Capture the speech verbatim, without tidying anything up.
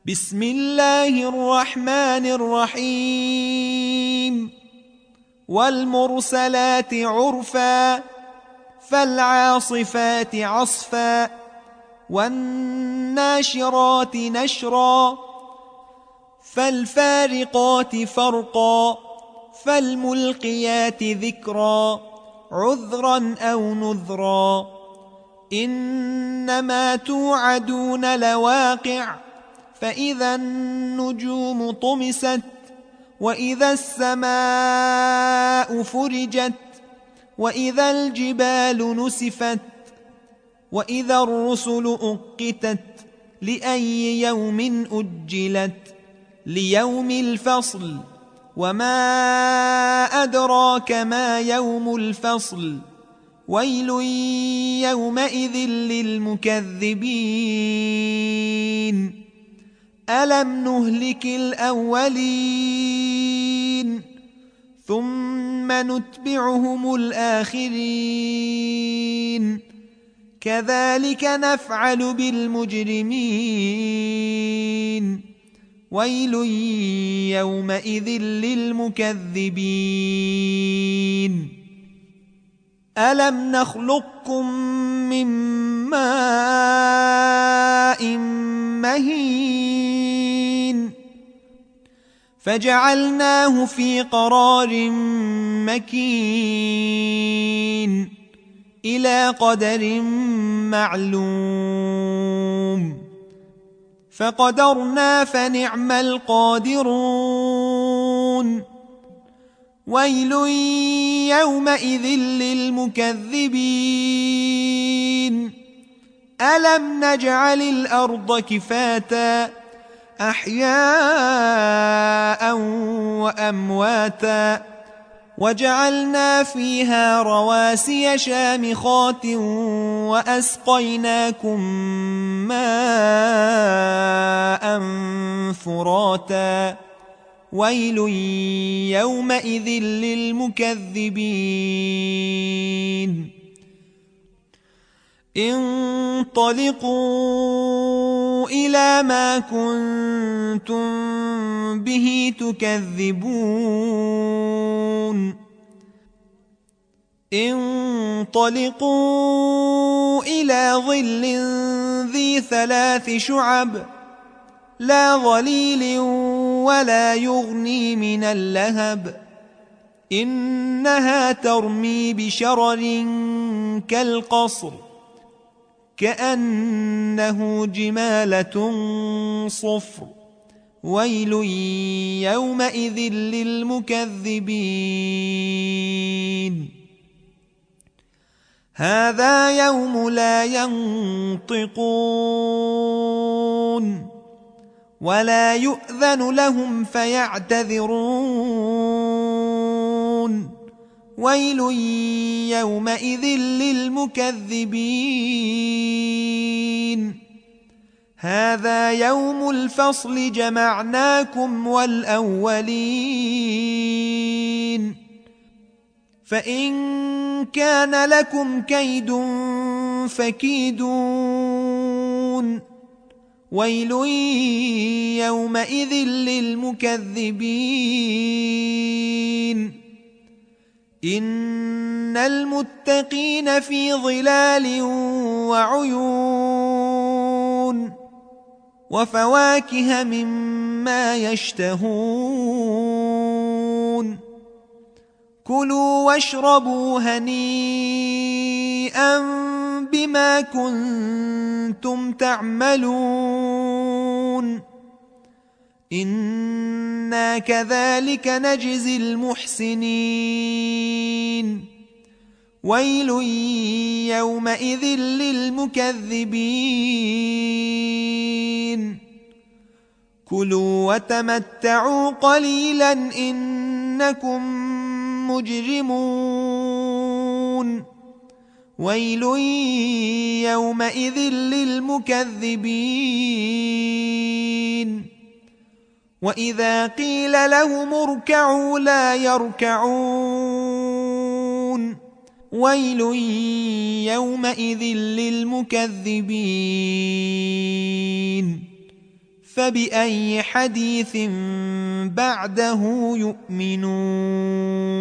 بسم الله الرحمن الرحيم والمرسلات عرفا فالعاصفات عصفا والناشرات نشرا فالفارقات فرقا فالملقيات ذكرا عذرا أو نذرا إنما توعدون لواقع فإذا النجوم طمست وإذا السماء فرجت وإذا الجبال نسفت وإذا الرسل أقتت لأي يوم أجلت ليوم الفصل وما أدراك ما يوم الفصل ويل يومئذ للمكذبين ألم نهلك الأولين ثم نتبعهم الآخرين كذلك نفعل بالمجرمين ويل يومئذ للمكذبين ألم نخلقكم من ماء مهين فجعلناه في قرار مكين إلى قدر معلوم فقدرنا فنعم القادرون ويل يومئذ للمكذبين ألم نجعل الأرض كفاتا أحياء وأمواتا وجعلنا فيها رواسي شامخات وأسقيناكم ماء فراتا ويل يومئذ للمكذبين انطلقوا إلى ما كنتم به تكذبون انطلقوا إلى ظل ذي ثلاث شعب لا ظليل ولا يغني من اللهب إنها ترمي بشرر كالقصر كأنه جمالة صفر ويل يومئذ للمكذبين هذا يوم لا ينطقون ولا يؤذن لهم فيعتذرون ويل يومئذ للمكذبين هذا يوم الفصل جمعناكم والأولين فإن كان لكم كيد فكيدون ويل يومئذ للمكذبين إن المتقين في ظلال وعيون وفواكه مما يشتهون كلوا واشربوا هنيئا بما كنتم تعملون إنا كذلك نجزي المحسنين ويل يومئذ للمكذبين كلوا وتمتعوا قليلا إنكم مجرمون ويل يومئذ للمكذبين وإذا قيل لهم اركعوا لا يركعون ويل يومئذ للمكذبين فبأي حديث بعده يؤمنون